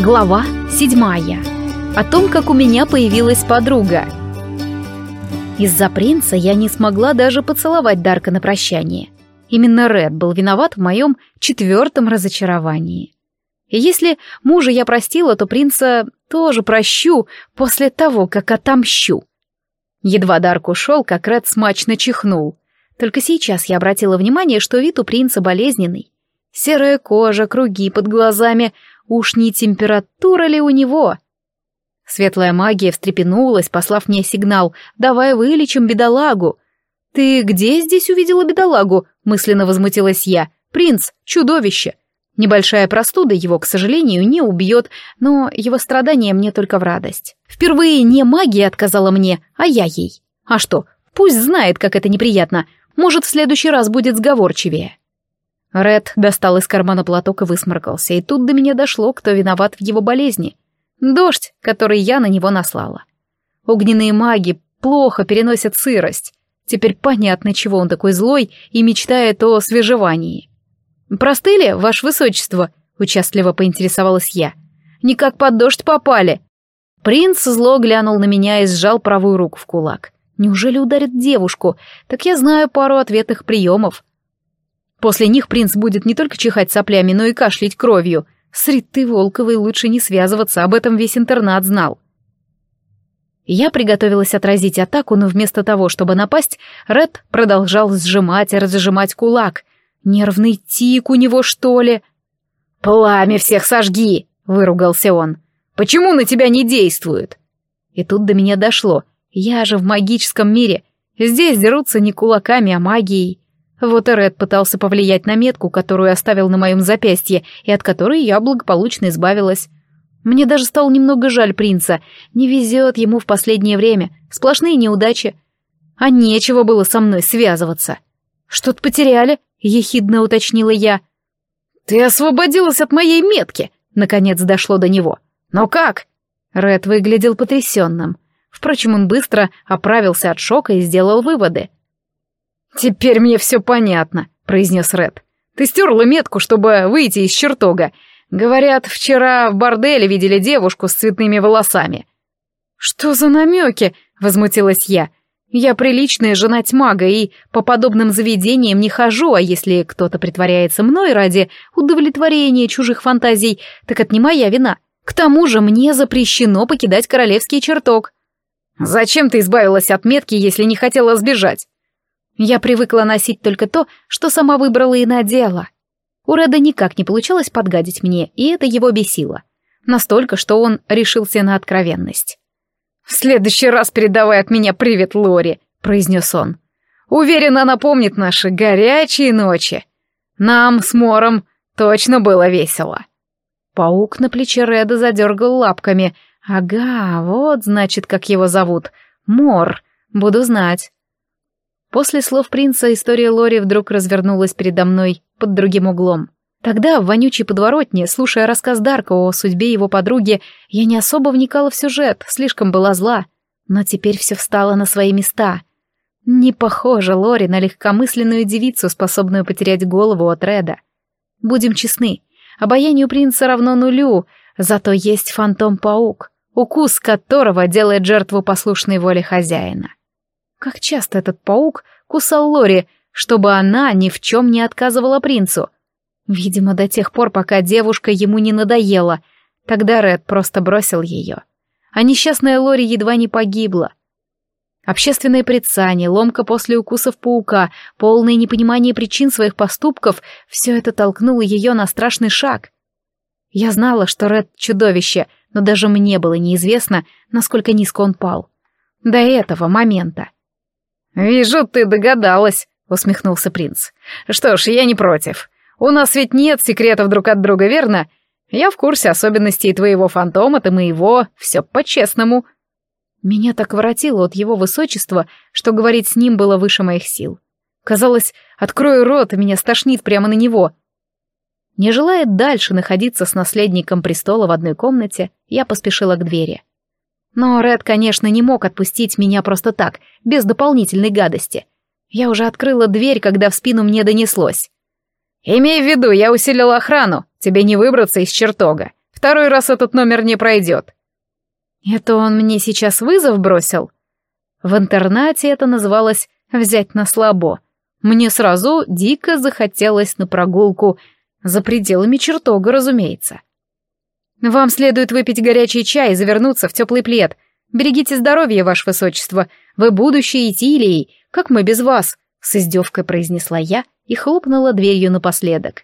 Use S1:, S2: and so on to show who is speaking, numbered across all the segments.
S1: Глава 7. О том, как у меня появилась подруга. Из-за принца я не смогла даже поцеловать Дарка на прощание. Именно Ред был виноват в моем 4-м разочаровании. И если мужа я простила, то принца тоже прощу после того, как отомщу. Едва Дарк ушел, как Ред смачно чихнул. Только сейчас я обратила внимание, что вид у принца болезненный. Серая кожа, круги под глазами. Уж не температура ли у него? Светлая магия встрепенулась, послав мне сигнал: «Давай вылечим бедолагу». «Ты где здесь увидела бедолагу?» — мысленно возмутилась я. «Принц — чудовище. Небольшая простуда его, к сожалению, не убьет, но его страдания мне только в радость. Впервые не магия отказала мне, а я ей. А что, пусть знает, как это неприятно. Может, в следующий раз будет сговорчивее». Ред достал из кармана платок и высморкался, и тут до меня дошло, кто виноват в его болезни. Дождь, который я на него наслала. Огненные маги плохо переносят сырость. Теперь понятно, чего он такой злой и мечтает о свежевании. «Простыли, ваше высочество?» — участливо поинтересовалась я. «Никак под дождь попали». Принц зло глянул на меня и сжал правую руку в кулак. «Неужели ударит девушку? Так я знаю пару ответных приемов. После них принц будет не только чихать соплями, но и кашлять кровью. С Ритой Волковой лучше не связываться, об этом весь интернат знал». Я приготовилась отразить атаку, но вместо того, чтобы напасть, Ред продолжал сжимать и разжимать кулак. Нервный тик у него, что ли? «Пламя всех сожги!» — выругался он. «Почему на тебя не действует?» И тут до меня дошло. Я же в магическом мире. Здесь дерутся не кулаками, а магией. Вот и Ред пытался повлиять на метку, которую оставил на моем запястье, и от которой я благополучно избавилась. Мне даже стало немного жаль принца. Не везет ему в последнее время. Сплошные неудачи. А нечего было со мной связываться. «Что-то потеряли?» — ехидно уточнила я. «Ты освободилась от моей метки!» — наконец дошло до него. «Но как?» Ред выглядел потрясенным. Впрочем, он быстро оправился от шока и сделал выводы. «Теперь мне все понятно», — произнес Ред. «Ты стерла метку, чтобы выйти из чертога. Говорят, вчера в борделе видели девушку с цветными волосами». «Что за намеки?» — возмутилась я. «Я приличная жена мага и по подобным заведениям не хожу, а если кто-то притворяется мной ради удовлетворения чужих фантазий, так это не моя вина. К тому же мне запрещено покидать королевский чертог». «Зачем ты избавилась от метки, если не хотела сбежать?» Я привыкла носить только то, что сама выбрала и надела. У Реда никак не получалось подгадить мне, и это его бесило. Настолько, что он решился на откровенность. «В следующий раз передавай от меня привет Лори», — произнес он. «Уверен, она помнит наши горячие ночи. Нам с Мором точно было весело». Паук на плече Реда задергал лапками. «Ага, вот, значит, как его зовут. Мор. Буду знать». После слов принца история Лори вдруг развернулась передо мной под другим углом. Тогда, в вонючей подворотне, слушая рассказ Дарка о судьбе его подруги, я не особо вникала в сюжет, слишком была зла. Но теперь все встало на свои места. Не похожа Лори на легкомысленную девицу, способную потерять голову от Реда. Будем честны, обаянию принца равно нулю, зато есть фантом-паук, укус которого делает жертву послушной воле хозяина. Как часто этот паук кусал Лори, чтобы она ни в чем не отказывала принцу? Видимо, до тех пор, пока девушка ему не надоела. Тогда Ред просто бросил ее. А несчастная Лори едва не погибла. Общественное порицание, ломка после укусов паука, полное непонимание причин своих поступков — все это толкнуло ее на страшный шаг. Я знала, что Ред — чудовище, но даже мне было неизвестно, насколько низко он пал. До этого момента. «Вижу, ты догадалась», — усмехнулся принц. «Что ж, я не против. У нас ведь нет секретов друг от друга, верно? Я в курсе особенностей твоего фантома, ты моего, все по-честному». Меня так воротило от его высочества, что говорить с ним было выше моих сил. Казалось, открою рот, и меня стошнит прямо на него. Не желая дальше находиться с наследником престола в одной комнате, я поспешила к двери. Но Ред, конечно, не мог отпустить меня просто так, без дополнительной гадости. Я уже открыла дверь, когда в спину мне донеслось. «Имей в виду, я усилила охрану, тебе не выбраться из чертога. В Второй раз этот номер не пройдет». «Это он мне сейчас вызов бросил?» В интернате это называлось «взять на слабо». Мне сразу дико захотелось на прогулку, за пределами чертога, разумеется. «Вам следует выпить горячий чай и завернуться в теплый плед. Берегите здоровье, ваше высочество. Вы будущее Итилии. Как мы без вас?» С издевкой произнесла я и хлопнула дверью напоследок.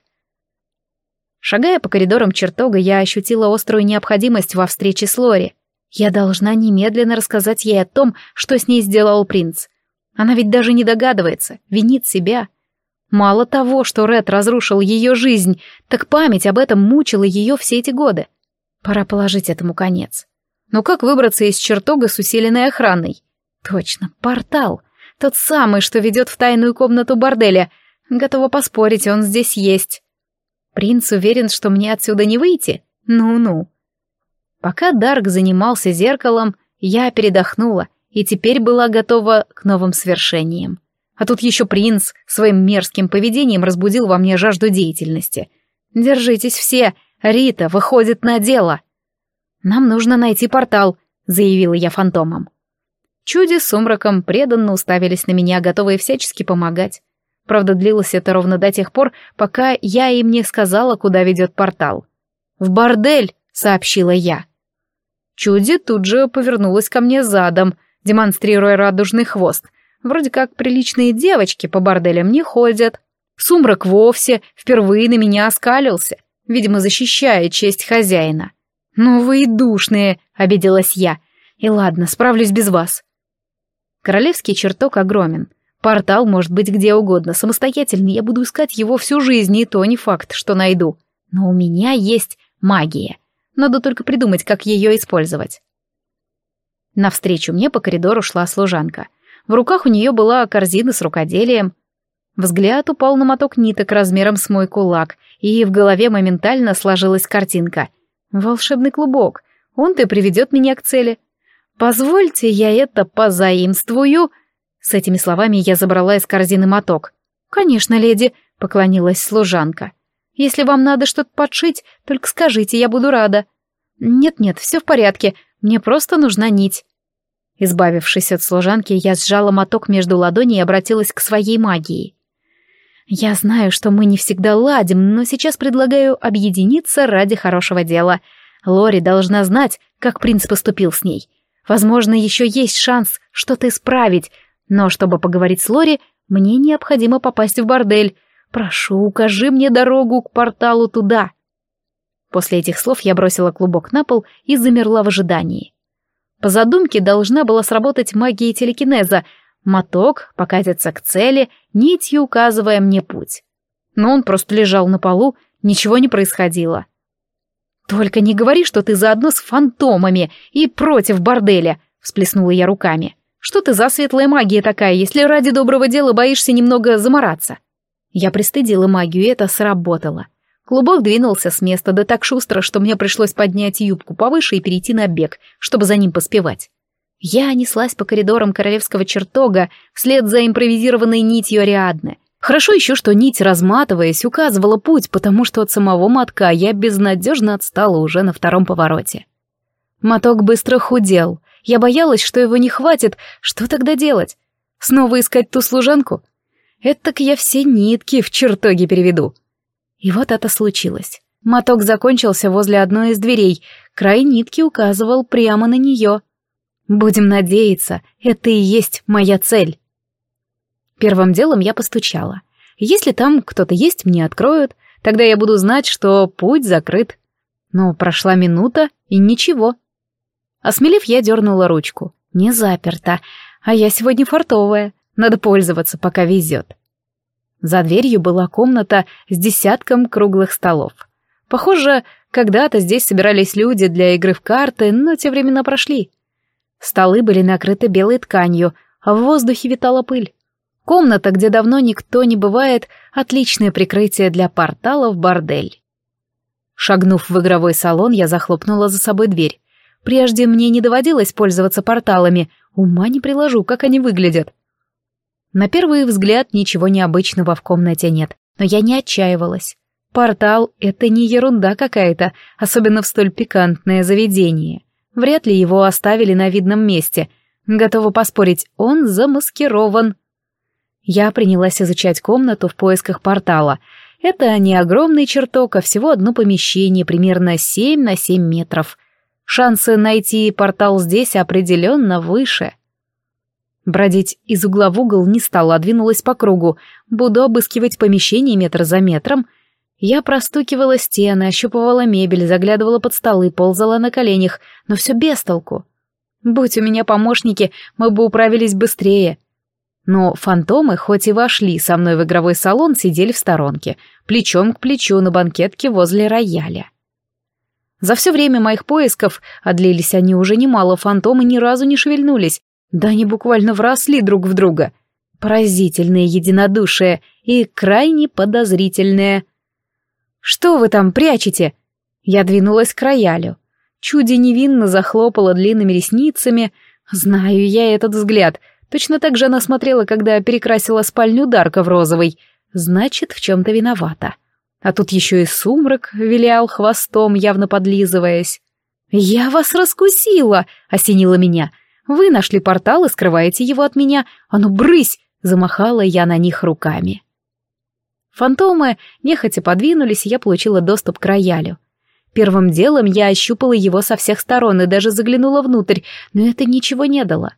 S1: Шагая по коридорам чертога, я ощутила острую необходимость во встрече с Лори. Я должна немедленно рассказать ей о том, что с ней сделал принц. Она ведь даже не догадывается, винит себя. Мало того, что Ред разрушил ее жизнь, так память об этом мучила ее все эти годы. Пора положить этому конец. Но как выбраться из чертога с усиленной охраной? Точно, портал. Тот самый, что ведет в тайную комнату борделя. Готова поспорить, он здесь есть. Принц уверен, что мне отсюда не выйти? Ну-ну. Пока Дарк занимался зеркалом, я передохнула и теперь была готова к новым свершениям. А тут еще принц своим мерзким поведением разбудил во мне жажду деятельности. Держитесь все, Рита выходит на дело. «Нам нужно найти портал», — заявила я фантомам. Чуди с Сумраком преданно уставились на меня, готовые всячески помогать. Правда, длилось это ровно до тех пор, пока я им не сказала, куда ведет портал. «В бордель», — сообщила я. Чуди тут же повернулась ко мне задом, демонстрируя радужный хвост. Вроде как приличные девочки по борделям не ходят. Сумрак вовсе впервые на меня оскалился, видимо, защищая честь хозяина. «Ну вы и душные», — обиделась я. «И ладно, справлюсь без вас». Королевский чертог огромен. Портал может быть где угодно, самостоятельно я буду искать его всю жизнь, и то не факт, что найду. Но у меня есть магия. Надо только придумать, как ее использовать. Навстречу мне по коридору шла служанка. В руках у нее была корзина с рукоделием. Взгляд упал на моток ниток размером с мой кулак, и в голове моментально сложилась картинка. Волшебный клубок. Он-то и приведет меня к цели. «Позвольте, я это позаимствую». С этими словами я забрала из корзины моток. «Конечно, леди», — поклонилась служанка. «Если вам надо что-то подшить, только скажите, я буду рада». «Нет-нет, все в порядке, мне просто нужна нить». Избавившись от служанки, я сжала моток между ладоней и обратилась к своей магии. «Я знаю, что мы не всегда ладим, но сейчас предлагаю объединиться ради хорошего дела. Лори должна знать, как принц поступил с ней. Возможно, еще есть шанс что-то исправить, но чтобы поговорить с Лори, мне необходимо попасть в бордель. Прошу, укажи мне дорогу к порталу туда». После этих слов я бросила клубок на пол и замерла в ожидании. По задумке должна была сработать магия телекинеза. Моток покатится к цели, нитью указывая мне путь. Но он просто лежал на полу, ничего не происходило. «Только не говори, что ты заодно с фантомами и против борделя», — всплеснула я руками. «Что ты за светлая магия такая, если ради доброго дела боишься немного замораться?» Я пристыдила магию, и это сработало. Клубок двинулся с места, да так шустро, что мне пришлось поднять юбку повыше и перейти на бег, чтобы за ним поспевать. Я неслась по коридорам королевского чертога вслед за импровизированной нитью Ариадны. Хорошо еще, что нить, разматываясь, указывала путь, потому что от самого мотка я безнадежно отстала уже на втором повороте. Моток быстро худел. Я боялась, что его не хватит. Что тогда делать? Снова искать ту служанку? Этак я все нитки в чертоге переведу. И вот это случилось. Моток закончился возле одной из дверей. Край нитки указывал прямо на нее. Будем надеяться, это и есть моя цель. Первым делом я постучала. Если там кто-то есть, мне откроют. Тогда я буду знать, что путь закрыт. Но прошла минута, и ничего. Осмелев, я дернула ручку. Не заперто. А я сегодня фартовая. Надо пользоваться, пока везет. За дверью была комната с десятком круглых столов. Похоже, когда-то здесь собирались люди для игры в карты, но те времена прошли. Столы были накрыты белой тканью, а в воздухе витала пыль. Комната, где давно никто не бывает, отличное прикрытие для портала в бордель. Шагнув в игровой салон, я захлопнула за собой дверь. Прежде мне не доводилось пользоваться порталами, ума не приложу, как они выглядят. На первый взгляд ничего необычного в комнате нет, но я не отчаивалась. Портал — это не ерунда какая-то, особенно в столь пикантное заведение. Вряд ли его оставили на видном месте. Готова поспорить, он замаскирован. Я принялась изучать комнату в поисках портала. Это не огромный чертог, а всего одно помещение, примерно 7 на 7 метров. Шансы найти портал здесь определенно выше. Бродить из угла в угол не стала, а двинулась по кругу. Буду обыскивать помещение метр за метром. Я простукивала стены, ощупывала мебель, заглядывала под столы, ползала на коленях, но все без толку. Будь у меня помощники, мы бы управились быстрее. Но фантомы, хоть и вошли со мной в игровой салон, сидели в сторонке, плечом к плечу на банкетке возле рояля. За все время моих поисков, а длились они уже немало, фантомы ни разу не шевельнулись, да они буквально вросли друг в друга. Поразительное единодушие и крайне подозрительное. «Что вы там прячете?» Я двинулась к роялю. Чуди невинно захлопала длинными ресницами. Знаю я этот взгляд. Точно так же она смотрела, когда перекрасила спальню Дарка в розовый. Значит, в чем-то виновата. А тут еще и сумрак вилял хвостом, явно подлизываясь. «Я вас раскусила!» — осенило меня. «Вы нашли портал и скрываете его от меня. А ну, брысь!» — замахала я на них руками. Фантомы нехотя подвинулись, и я получила доступ к роялю. Первым делом я ощупала его со всех сторон и даже заглянула внутрь, но это ничего не дало.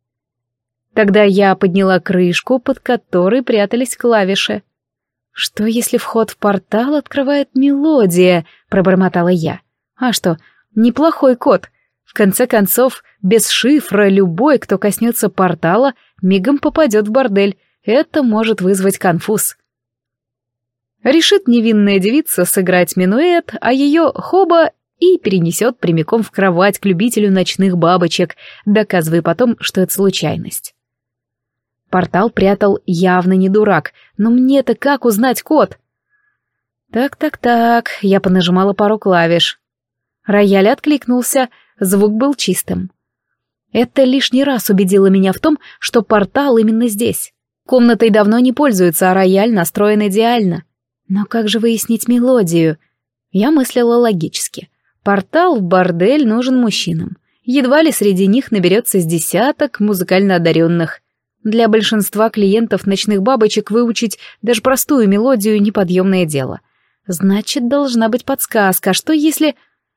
S1: Тогда я подняла крышку, под которой прятались клавиши. «Что, если вход в портал открывает мелодия?» — пробормотала я. «А что, неплохой код. В конце концов, без шифра любой, кто коснется портала, мигом попадет в бордель. Это может вызвать конфуз». Решит невинная девица сыграть минуэт, а ее хоба и перенесет прямиком в кровать к любителю ночных бабочек, доказывая потом, что это случайность. Портал прятал явно не дурак, но мне-то как узнать код? Так, я понажимала пару клавиш. Рояль откликнулся, звук был чистым. Это лишний раз убедило меня в том, что портал именно здесь. Комнатой давно не пользуются, а рояль настроен идеально. Но как же выяснить мелодию? Я мыслила логически. Портал в бордель нужен мужчинам. Едва ли среди них наберется с десяток музыкально одаренных. Для большинства клиентов ночных бабочек выучить даже простую мелодию — неподъемное дело. Значит, должна быть подсказка. Что если...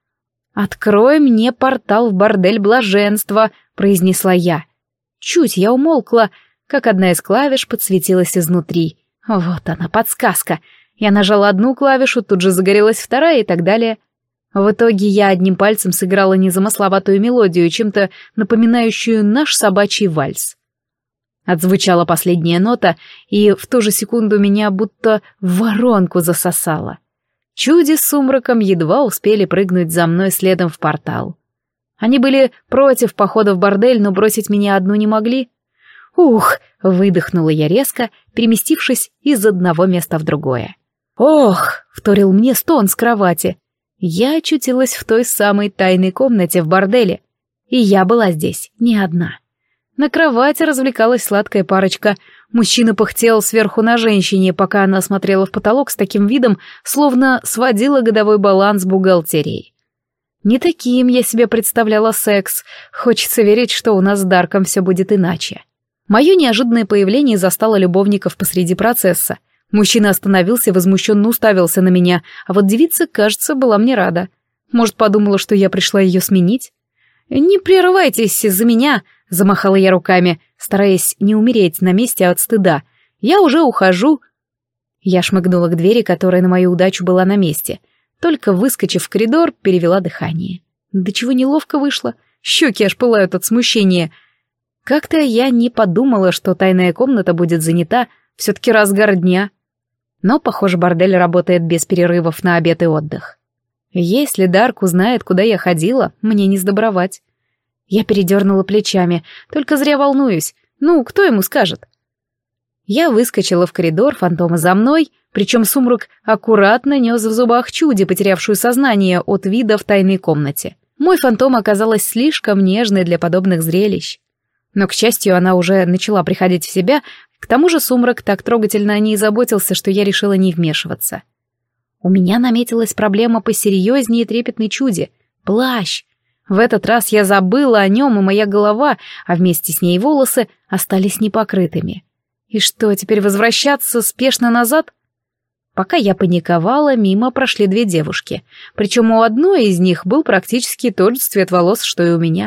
S1: «Открой мне портал в бордель блаженства», — произнесла я. Чуть я умолкла, как одна из клавиш подсветилась изнутри. Вот она, подсказка. Я нажала одну клавишу, тут же загорелась вторая и так далее. В итоге я одним пальцем сыграла незамысловатую мелодию, чем-то напоминающую наш собачий вальс. Отзвучала последняя нота, и в ту же секунду меня будто в воронку засосало. Чуди с сумраком едва успели прыгнуть за мной следом в портал. Они были против похода в бордель, но бросить меня одну не могли. «Ух!» — выдохнула я резко, переместившись из одного места в другое. «Ох!» — вторил мне стон с кровати. Я очутилась в той самой тайной комнате в борделе, и я была здесь не одна. На кровати развлекалась сладкая парочка. Мужчина пыхтел сверху на женщине, пока она смотрела в потолок с таким видом, словно сводила годовой баланс с бухгалтерией. Не таким я себе представляла секс. Хочется верить, что у нас с Дарком все будет иначе. Мое неожиданное появление застало любовников посреди процесса. Мужчина остановился и возмущенно уставился на меня, а вот девица, кажется, была мне рада. Может, подумала, что я пришла ее сменить? «Не прерывайтесь из-за меня», — замахала я руками, стараясь не умереть на месте от стыда. «Я уже ухожу». Я шмыгнула к двери, которая на мою удачу была на месте. Только выскочив в коридор, перевела дыхание. Да чего неловко вышло. Щеки аж пылают от смущения. Как-то я не подумала, что тайная комната будет занята, все-таки разгар дня. Но, похоже, бордель работает без перерывов на обед и отдых. Если Дарк узнает, куда я ходила, мне не сдобровать. Я передернула плечами, только зря волнуюсь. Ну, кто ему скажет? Я выскочила в коридор, фантома за мной, причем сумрак аккуратно нес в зубах Чуди, потерявшую сознание от вида в тайной комнате. Мой фантом оказалась слишком нежной для подобных зрелищ. Но, к счастью, она уже начала приходить в себя, к тому же сумрак так трогательно о ней заботился, что я решила не вмешиваться. У меня наметилась проблема посерьезнее трепетной чуди — плащ. В этот раз я забыла о нем, и моя голова, а вместе с ней волосы, остались непокрытыми. И что, теперь возвращаться спешно назад? Пока я паниковала, мимо прошли две девушки, причем у одной из них был практически тот же цвет волос, что и у меня.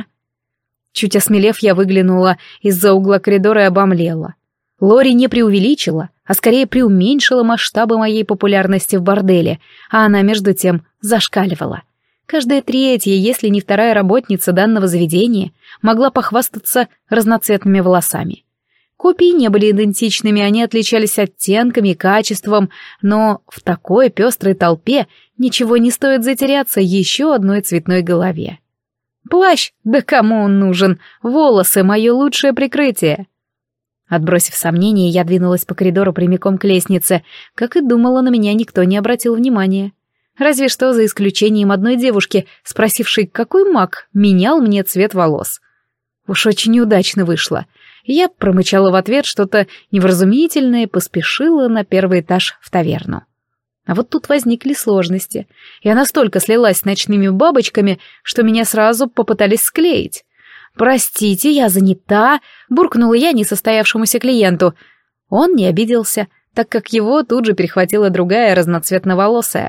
S1: Чуть осмелев, я выглянула из-за угла коридора и обомлела. Лори не преувеличила, а скорее преуменьшила масштабы моей популярности в борделе, а она, между тем, зашкаливала. Каждая третья, если не вторая работница данного заведения, могла похвастаться разноцветными волосами. Копии не были идентичными, они отличались оттенками и качеством, но в такой пестрой толпе ничего не стоит затеряться еще одной цветной голове. Плащ? Да кому он нужен? Волосы — мое лучшее прикрытие. Отбросив сомнения, я двинулась по коридору прямиком к лестнице. Как и думала, на меня никто не обратил внимания. Разве что за исключением одной девушки, спросившей, какой маг менял мне цвет волос. Уж очень неудачно вышло. Я промычала в ответ что-то невразумительное и поспешила на первый этаж в таверну. А вот тут возникли сложности. Я настолько слилась с ночными бабочками, что меня сразу попытались склеить. «Простите, я занята», — буркнула я несостоявшемуся клиенту. Он не обиделся, так как его тут же перехватила другая разноцветноволосая.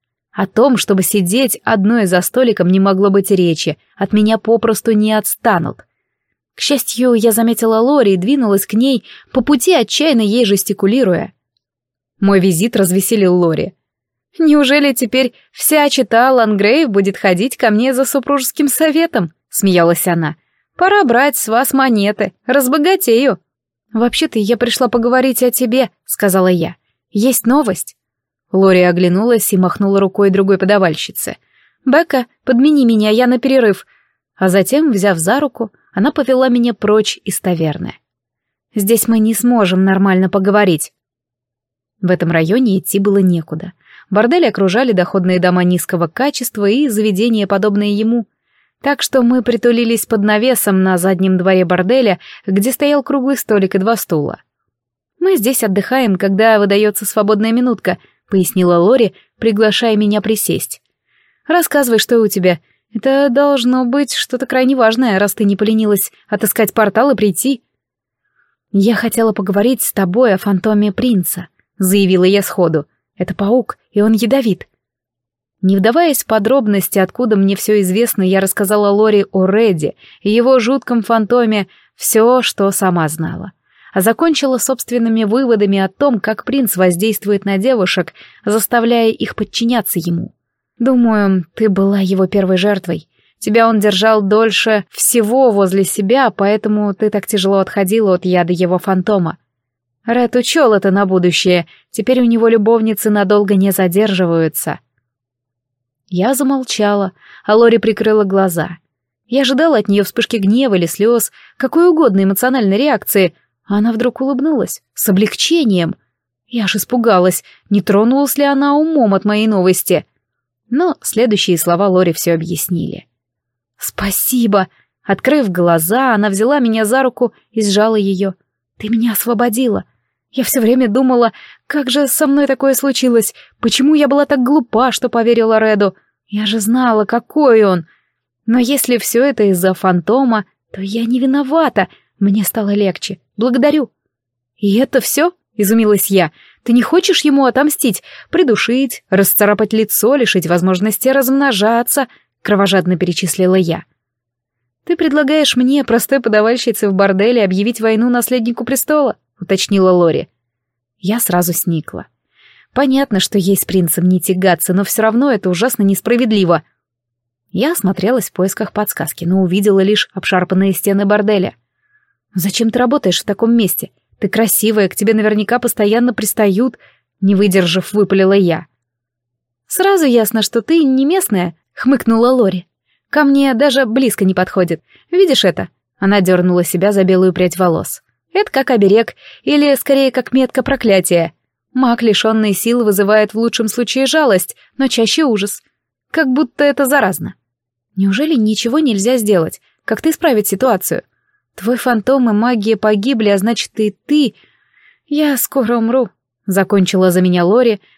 S1: О том, чтобы сидеть одной за столиком, не могло быть и речи, от меня попросту не отстанут. К счастью, я заметила Лори и двинулась к ней, по пути отчаянно ей жестикулируя. Мой визит развеселил Лори. «Неужели теперь вся чета Лангрейв будет ходить ко мне за супружеским советом?» — смеялась она. «Пора брать с вас монеты, разбогатею». «Вообще-то я пришла поговорить о тебе», — сказала я. «Есть новость». Лори оглянулась и махнула рукой другой подавальщице. «Бекка, подмени меня, я на перерыв». А затем, взяв за руку, она повела меня прочь из таверны. «Здесь мы не сможем нормально поговорить». В этом районе идти было некуда. Бордели окружали доходные дома низкого качества и заведения, подобные ему. Так что мы притулились под навесом на заднем дворе борделя, где стоял круглый столик и 2 стула. «Мы здесь отдыхаем, когда выдается свободная минутка», — пояснила Лори, приглашая меня присесть. «Рассказывай, что у тебя. Это должно быть что-то крайне важное, раз ты не поленилась отыскать портал и прийти». «Я хотела поговорить с тобой о фантоме принца», — заявила я сходу. «Это паук, и он ядовит». Не вдаваясь в подробности, откуда мне все известно, я рассказала Лори о Реде и его жутком фантоме все, что сама знала. А закончила собственными выводами о том, как принц воздействует на девушек, заставляя их подчиняться ему. «Думаю, ты была его первой жертвой. Тебя он держал дольше всего возле себя, поэтому ты так тяжело отходила от яда его фантома. Ред учел это на будущее, теперь у него любовницы надолго не задерживаются». Я замолчала, а Лори прикрыла глаза. Я ожидала от нее вспышки гнева или слез, какой угодно эмоциональной реакции, а она вдруг улыбнулась, с облегчением. Я аж испугалась, не тронулась ли она умом от моей новости. Но следующие слова Лори все объяснили. «Спасибо!» Открыв глаза, она взяла меня за руку и сжала ее. «Ты меня освободила. Я все время думала, как же со мной такое случилось, почему я была так глупа, что поверила Реду. Я же знала, какой он. Но если все это из-за фантома, то я не виновата. Мне стало легче. Благодарю». «И это все?» — изумилась я. «Ты не хочешь ему отомстить, придушить, расцарапать лицо, лишить возможности размножаться?» — кровожадно перечислила я. «Ты предлагаешь мне, простой подавальщице в борделе, объявить войну наследнику престола?» — уточнила Лори. Я сразу сникла. Понятно, что ей с принцем не тягаться, но все равно это ужасно несправедливо. Я осмотрелась в поисках подсказки, но увидела лишь обшарпанные стены борделя. «Зачем ты работаешь в таком месте? Ты красивая, к тебе наверняка постоянно пристают», — не выдержав, выпалила я. «Сразу ясно, что ты не местная», — хмыкнула Лори. «Ко мне даже близко не подходит. Видишь это?» Она дернула себя за белую прядь волос. «Это как оберег, или, скорее, как метка проклятия. Маг, лишенный сил, вызывает в лучшем случае жалость, но чаще ужас. Как будто это заразно. Неужели ничего нельзя сделать? Как-то исправить ситуацию? Твой фантом и магия погибли, а значит, и ты... Я скоро умру», — закончила за меня Лори,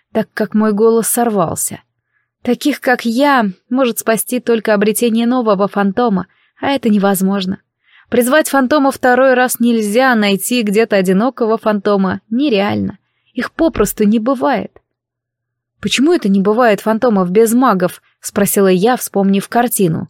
S1: так как мой голос сорвался. Таких, как я, может спасти только обретение нового фантома, а это невозможно. Призвать фантома второй раз нельзя, найти где-то одинокого фантома нереально. Их попросту не бывает. «Почему это не бывает фантомов без магов?» — спросила я, вспомнив картину.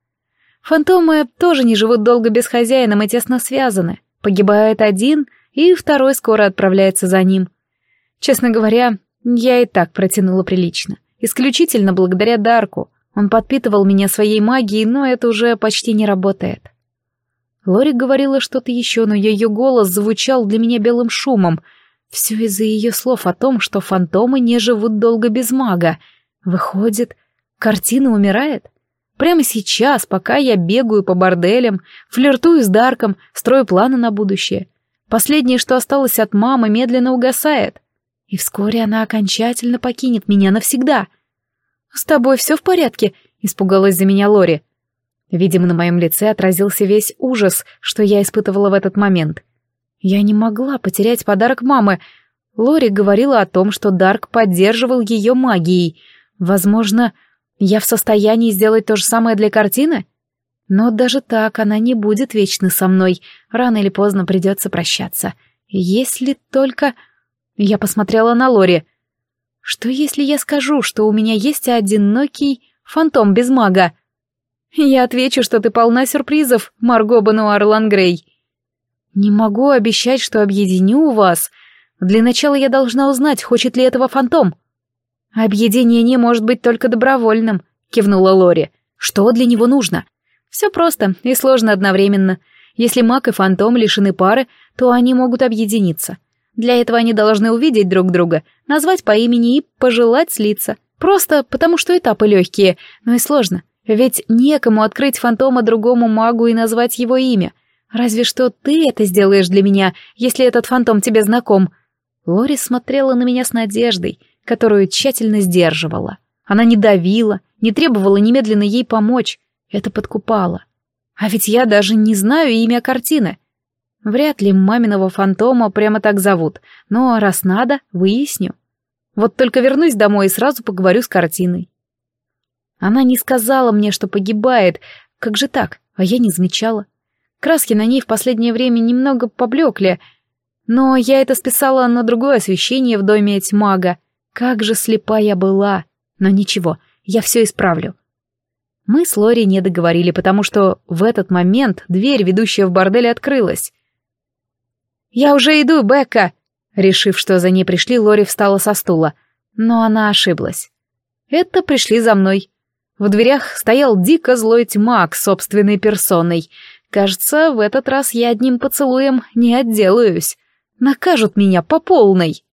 S1: «Фантомы тоже не живут долго без хозяина, мы тесно связаны. Погибает один, и второй скоро отправляется за ним. Честно говоря, я и так протянула прилично. Исключительно благодаря Дарку. Он подпитывал меня своей магией, но это уже почти не работает». Лори говорила что-то еще, но ее голос звучал для меня белым шумом. Все из-за ее слов о том, что фантомы не живут долго без мага. Выходит, картина умирает? Прямо сейчас, пока я бегаю по борделям, флиртую с Дарком, строю планы на будущее. Последнее, что осталось от мамы, медленно угасает. И вскоре она окончательно покинет меня навсегда. «С тобой все в порядке?» — испугалась за меня Лори. Видимо, на моем лице отразился весь ужас, что я испытывала в этот момент. Я не могла потерять подарок мамы. Лори говорила о том, что Дарк поддерживал ее магией. Возможно, я в состоянии сделать то же самое для картины? Но даже так она не будет вечно со мной. Рано или поздно придется прощаться. Если только... Я посмотрела на Лори. Что если я скажу, что у меня есть одинокий фантом без мага? Я отвечу, что ты полна сюрпризов, Марго Бануар Лангрей. Не могу обещать, что объединю вас. Для начала я должна узнать, хочет ли этого фантом. Объединение может быть только добровольным, кивнула Лори. Что для него нужно? Все просто и сложно одновременно. Если маг и фантом лишены пары, то они могут объединиться. Для этого они должны увидеть друг друга, назвать по имени и пожелать слиться. Просто потому, что этапы легкие, но и сложно. Ведь некому открыть фантома другому магу и назвать его имя. Разве что ты это сделаешь для меня, если этот фантом тебе знаком. Лори смотрела на меня с надеждой, которую тщательно сдерживала. Она не давила, не требовала немедленно ей помочь. Это подкупало. А ведь я даже не знаю имя картины. Вряд ли маминого фантома прямо так зовут, но раз надо, выясню. Вот только вернусь домой и сразу поговорю с картиной. Она не сказала мне, что погибает. Как же так? А я не замечала. Краски на ней в последнее время немного поблекли, но я это списала на другое освещение в доме тьмага. Как же слепа я была. Но ничего, я все исправлю. Мы с Лори не договорили, потому что в этот момент дверь, ведущая в бордель, открылась. «Я уже иду, Бекка!» Решив, что за ней пришли, Лори встала со стула. Но она ошиблась. Это пришли за мной. В дверях стоял дико злой тьмак собственной персоной. Кажется, в этот раз я одним поцелуем не отделаюсь. Накажут меня по полной.